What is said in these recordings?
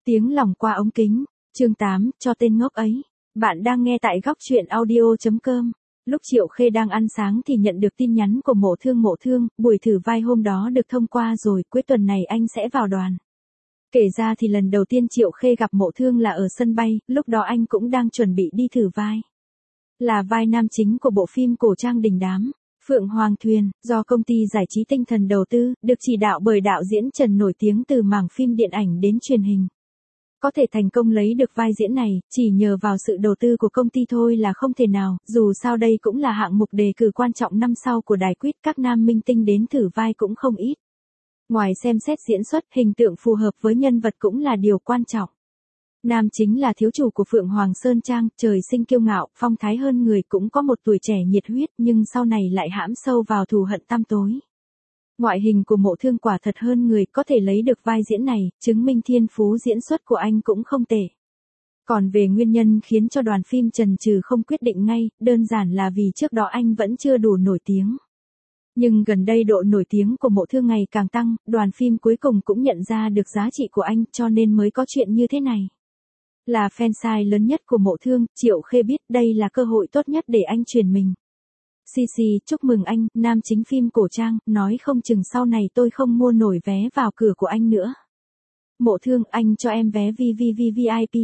Tiếng lòng qua ống kính, chương 8, cho tên ngốc ấy. Bạn đang nghe tại góc truyện audio.com. Lúc Triệu Khê đang ăn sáng thì nhận được tin nhắn của Mộ Thương, buổi thử vai hôm đó được thông qua rồi, cuối tuần này anh sẽ vào đoàn. Kể ra thì lần đầu tiên Triệu Khê gặp Mộ Thương là ở sân bay, lúc đó anh cũng đang chuẩn bị đi thử vai. Là vai nam chính của bộ phim cổ trang đình đám, Phượng Hoàng Thuyền, do công ty giải trí Tinh Thần đầu tư, được chỉ đạo bởi đạo diễn Trần nổi tiếng từ mảng phim điện ảnh đến truyền hình. Có thể thành công lấy được vai diễn này, chỉ nhờ vào sự đầu tư của công ty thôi là không thể nào, dù sao đây cũng là hạng mục đề cử quan trọng năm sau của đài Quiz, các nam minh tinh đến thử vai cũng không ít. Ngoài xem xét diễn xuất, hình tượng phù hợp với nhân vật cũng là điều quan trọng. Nam chính là thiếu chủ của Phượng Hoàng Sơn Trang, trời sinh kiêu ngạo, phong thái hơn người, cũng có một tuổi trẻ nhiệt huyết nhưng sau này lại hãm sâu vào thù hận tăm tối. Ngoại hình của Mộ Thương quả thật hơn người, có thể lấy được vai diễn này, chứng minh thiên phú diễn xuất của anh cũng không tệ. Còn về nguyên nhân khiến cho đoàn phim chần chừ không quyết định ngay, đơn giản là vì trước đó anh vẫn chưa đủ nổi tiếng. Nhưng gần đây độ nổi tiếng của Mộ Thương ngày càng tăng, đoàn phim cuối cùng cũng nhận ra được giá trị của anh, cho nên mới có chuyện như thế này. Là fansite lớn nhất của Mộ Thương, Triệu Khê biết đây là cơ hội tốt nhất để anh truyền mình. Xì, chúc mừng anh, nam chính phim cổ trang, nói không chừng sau này tôi không mua nổi vé vào cửa của anh nữa. Mộ Thương, anh cho em vé VIP.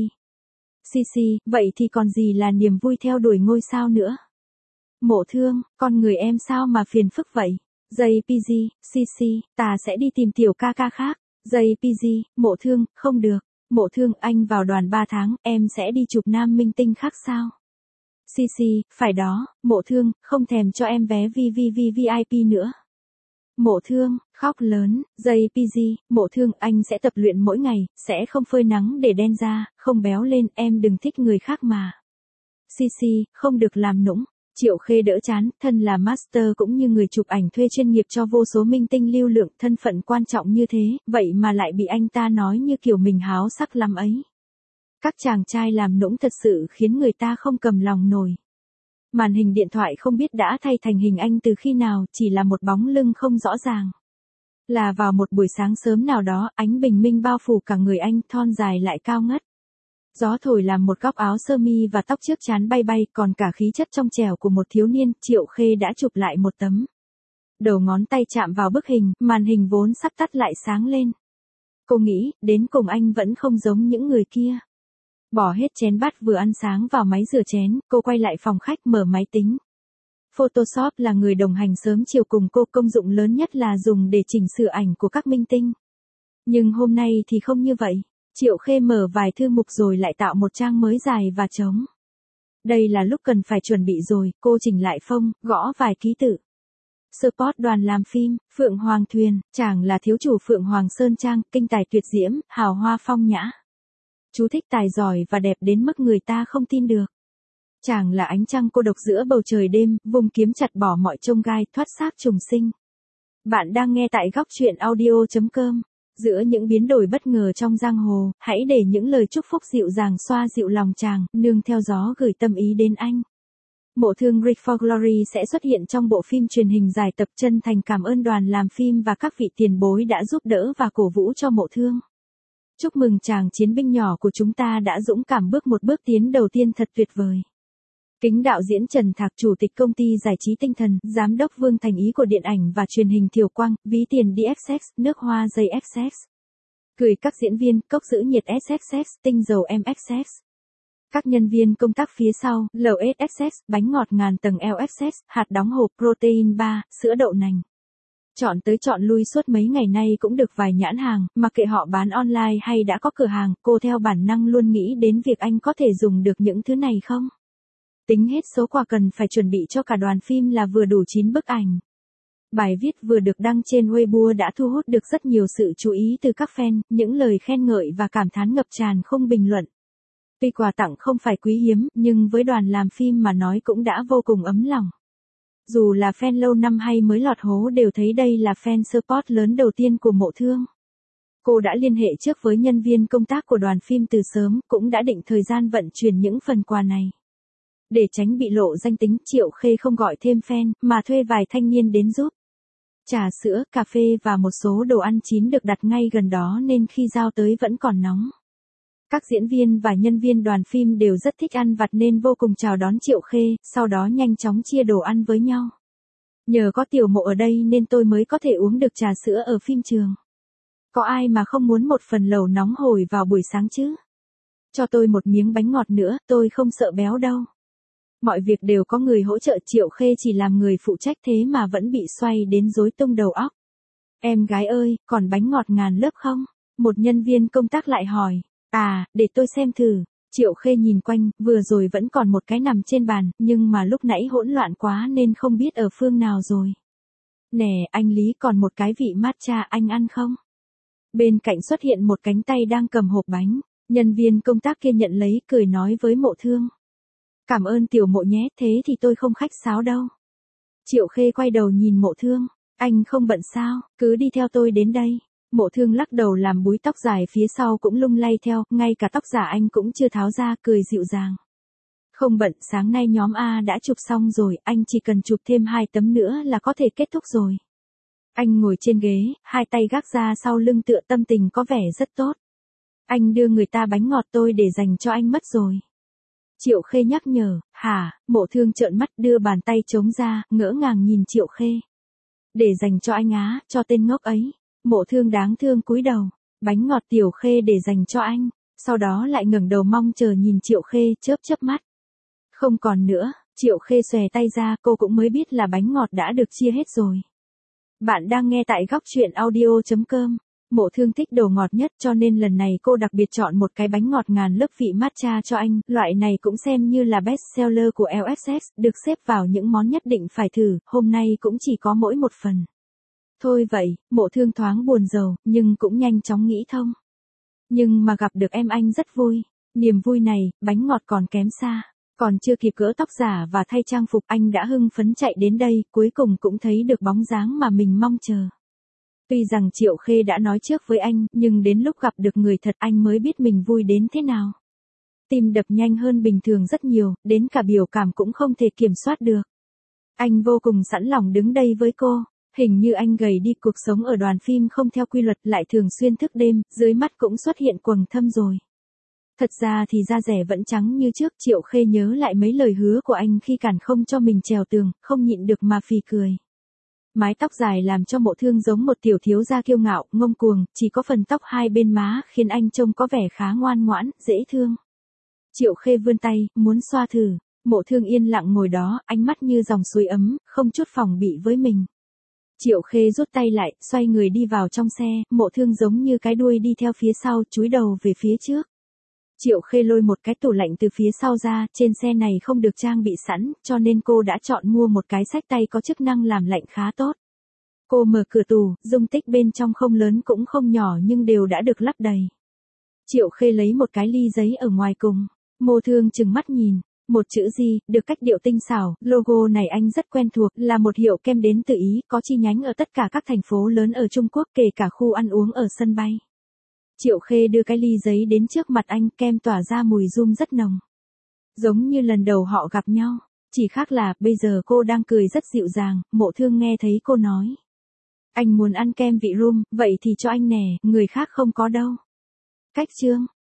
Xì, vậy thì còn gì là niềm vui theo đuổi ngôi sao nữa. Mộ Thương, con người em sao mà phiền phức vậy. JPG, xì, ta sẽ đi tìm tiểu ca ca khác. JPG, Mộ Thương, không được. Mộ Thương, anh vào đoàn 3 tháng, em sẽ đi chụp nam minh tinh khác sao? Xì, phải đó, Mộ Thương, không thèm cho em vé VIP nữa. Mộ Thương, khóc lớn, JPG, Mộ Thương, anh sẽ tập luyện mỗi ngày, sẽ không phơi nắng để đen da, không béo lên, em đừng thích người khác mà. Xì, không được làm nũng. Triệu Khê đỡ chán, thân là master cũng như người chụp ảnh thuê chuyên nghiệp cho vô số minh tinh lưu lượng, thân phận quan trọng như thế, vậy mà lại bị anh ta nói như kiểu mình háo sắc lắm ấy. Các chàng trai làm nũng thật sự khiến người ta không cầm lòng nổi. Màn hình điện thoại không biết đã thay thành hình anh từ khi nào, chỉ là một bóng lưng không rõ ràng. Là vào một buổi sáng sớm nào đó, ánh bình minh bao phủ cả người anh, thon dài lại cao ngất. Gió thổi làm một góc áo sơ mi và tóc trước trán bay bay, còn cả khí chất trong trẻo của một thiếu niên, Triệu Khê đã chụp lại một tấm. Đầu ngón tay chạm vào bức hình, màn hình vốn sắp tắt lại sáng lên. Cô nghĩ, đến cùng anh vẫn không giống những người kia. Bỏ hết chén bát vừa ăn sáng vào máy rửa chén, cô quay lại phòng khách mở máy tính. Photoshop là người đồng hành sớm chiều cùng cô, công dụng lớn nhất là dùng để chỉnh sửa ảnh của các minh tinh. Nhưng hôm nay thì không như vậy. Triệu Khê mở vài thư mục rồi lại tạo một trang mới dài và trống. Đây là lúc cần phải chuẩn bị rồi, cô chỉnh lại phông, gõ vài ký tự. Spot đoàn làm phim, Phượng Hoàng Thuyền, chàng là thiếu chủ Phượng Hoàng Sơn Trang, kinh tài tuyệt diễm, hào hoa phong nhã. Chú thích tài giỏi và đẹp đến mức người ta không tin được. Chàng là ánh trăng cô độc giữa bầu trời đêm, vùng kiếm chặt bỏ mọi chông gai, thoát xác trùng sinh. Bạn đang nghe tại góc truyện audio.com. Giữa những biến đổi bất ngờ trong giang hồ, hãy để những lời chúc phúc dịu dàng xoa dịu lòng chàng, nương theo gió gửi tâm ý đến anh. Mộ Thương Reach for Glory sẽ xuất hiện trong bộ phim truyền hình dài tập, chân thành cảm ơn đoàn làm phim và các vị tiền bối đã giúp đỡ và cổ vũ cho Mộ Thương. Chúc mừng chàng chiến binh nhỏ của chúng ta đã dũng cảm bước một bước tiến đầu tiên thật tuyệt vời. Kính đạo diễn Trần Thạc, chủ tịch công ty giải trí Tinh Thần, giám đốc Vương Thành Ý của điện ảnh và truyền hình Thiều Quang, ví tiền DXX, nước hoa dây XX. Gửi các diễn viên, cốc giữ nhiệt SXX, tinh dầu MXX. Các nhân viên công tác phía sau, lẩu SXX, bánh ngọt ngàn tầng LXX, hạt đóng hộp protein bar, sữa đậu nành. Chọn tới chọn lui suốt mấy ngày nay cũng được vài nhãn hàng, mặc kệ họ bán online hay đã có cửa hàng, cô theo bản năng luôn nghĩ đến việc anh có thể dùng được những thứ này không? Tính hết số quà cần phải chuẩn bị cho cả đoàn phim là vừa đủ 9 bức ảnh. Bài viết vừa được đăng trên Weibo đã thu hút được rất nhiều sự chú ý từ các fan, những lời khen ngợi và cảm thán ngập tràn không bình luận. Tuy quà tặng không phải quý hiếm, nhưng với đoàn làm phim mà nói cũng đã vô cùng ấm lòng. Dù là fan lâu năm hay mới lọt hố đều thấy đây là fan support lớn đầu tiên của Mộ Thương. Cô đã liên hệ trước với nhân viên công tác của đoàn phim từ sớm, cũng đã định thời gian vận chuyển những phần quà này. Để tránh bị lộ danh tính, Triệu Khê không gọi thêm fan, mà thuê vài thanh niên đến giúp. Trà sữa, cà phê và một số đồ ăn chín được đặt ngay gần đó nên khi giao tới vẫn còn nóng. Các diễn viên và nhân viên đoàn phim đều rất thích ăn vặt nên vô cùng chào đón Triệu Khê, sau đó nhanh chóng chia đồ ăn với nhau. Nhờ có Tiểu Mộ ở đây nên tôi mới có thể uống được trà sữa ở phim trường. Có ai mà không muốn một phần lẩu nóng hổi vào buổi sáng chứ? Cho tôi một miếng bánh ngọt nữa, tôi không sợ béo đâu. Mọi việc đều có người hỗ trợ, Triệu Khê chỉ làm người phụ trách thế mà vẫn bị xoay đến rối tung đầu óc. Em gái ơi, còn bánh ngọt ngàn lớp không? Một nhân viên công tác lại hỏi. À, để tôi xem thử. Triệu Khê nhìn quanh, vừa rồi vẫn còn một cái nằm trên bàn, nhưng mà lúc nãy hỗn loạn quá nên không biết ở phương nào rồi. Nè, anh Lý, còn một cái vị matcha, anh ăn không? Bên cạnh xuất hiện một cánh tay đang cầm hộp bánh. Nhân viên công tác kia nhận lấy, cười nói với Mộ Thương. Cảm ơn Tiểu Mộ nhé, thế thì tôi không khách sáo đâu. Triệu Khê quay đầu nhìn Mộ Thương. Anh không bận sao, cứ đi theo tôi đến đây. Mộ Thương lắc đầu làm búi tóc dài phía sau cũng lung lay theo, ngay cả tóc giả anh cũng chưa tháo ra, cười dịu dàng. Không bận, sáng nay nhóm A đã chụp xong rồi, anh chỉ cần chụp thêm 2 tấm nữa là có thể kết thúc rồi. Anh ngồi trên ghế, hai tay gác ra sau lưng tựa, tâm tình có vẻ rất tốt. Anh đưa người ta bánh ngọt tôi để dành cho anh mất rồi. Triệu Khê nhắc nhở. Hả? Mộ Thương trợn mắt đưa bàn tay trống ra, ngỡ ngàng nhìn Triệu Khê. Để dành cho anh á, cho tên ngốc ấy. Mộ Thương đáng thương cúi đầu. Bánh ngọt Tiểu Khê để dành cho anh. Sau đó lại ngẩng đầu mong chờ nhìn Triệu Khê, chớp mắt. Không còn nữa, Triệu Khê xòe tay ra, cô cũng mới biết là bánh ngọt đã được chia hết rồi. Bạn đang nghe tại góc truyện audio.com. Mộ Thương thích đồ ngọt nhất cho nên lần này cô đặc biệt chọn một cái bánh ngọt ngàn lớp vị matcha cho anh, loại này cũng xem như là best seller của LXX, được xếp vào những món nhất định phải thử, hôm nay cũng chỉ có mỗi một phần. Thôi vậy, Mộ Thương thoáng buồn rầu, nhưng cũng nhanh chóng nghĩ thông. Nhưng mà gặp được em anh rất vui, niềm vui này, bánh ngọt còn kém xa. Còn chưa kịp gỡ tóc giả và thay trang phục anh đã hưng phấn chạy đến đây, cuối cùng cũng thấy được bóng dáng mà mình mong chờ. Tuy rằng Triệu Khê đã nói trước với anh, nhưng đến lúc gặp được người thật anh mới biết mình vui đến thế nào. Tim đập nhanh hơn bình thường rất nhiều, đến cả biểu cảm cũng không thể kiểm soát được. Anh vô cùng sẵn lòng đứng đây với cô. Hình như anh gầy đi, cuộc sống ở đoàn phim không theo quy luật, lại thường xuyên thức đêm, dưới mắt cũng xuất hiện quầng thâm rồi. Thật ra thì da rẻ vẫn trắng như trước. Triệu Khê nhớ lại mấy lời hứa của anh khi cản không cho mình trèo tường, không nhịn được mà phì cười. Mái tóc dài làm cho Mộ Thương giống một tiểu thiếu gia kiêu ngạo, ngông cuồng, chỉ có phần tóc hai bên má khiến anh trông có vẻ khá ngoan ngoãn, dễ thương. Triệu Khê vươn tay, muốn xoa thử. Mộ Thương yên lặng ngồi đó, ánh mắt như dòng suối ấm, không chút phòng bị với mình. Triệu Khê rút tay lại, xoay người đi vào trong xe, Mộ Thương giống như cái đuôi đi theo phía sau, chúi đầu về phía trước. Triệu Khê lôi một cái tủ lạnh từ phía sau ra, trên xe này không được trang bị sẵn, cho nên cô đã chọn mua một cái xách tay có chức năng làm lạnh khá tốt. Cô mở cửa tủ, dung tích bên trong không lớn cũng không nhỏ nhưng đều đã được lắp đầy. Triệu Khê lấy một cái ly giấy ở ngoài cùng. Mộ Thương trừng mắt nhìn. Một chữ gì, được cách điệu tinh xảo, logo này anh rất quen thuộc, là một hiệu kem đến từ Ý, có chi nhánh ở tất cả các thành phố lớn ở Trung Quốc, kể cả khu ăn uống ở sân bay. Triệu Khê đưa cái ly giấy đến trước mặt anh, kem tỏa ra mùi rum rất nồng. Giống như lần đầu họ gặp nhau, chỉ khác là, bây giờ cô đang cười rất dịu dàng. Mộ Thương nghe thấy cô nói. Anh muốn ăn kem vị rum, vậy thì cho anh nè, người khác không có đâu. Cách chương.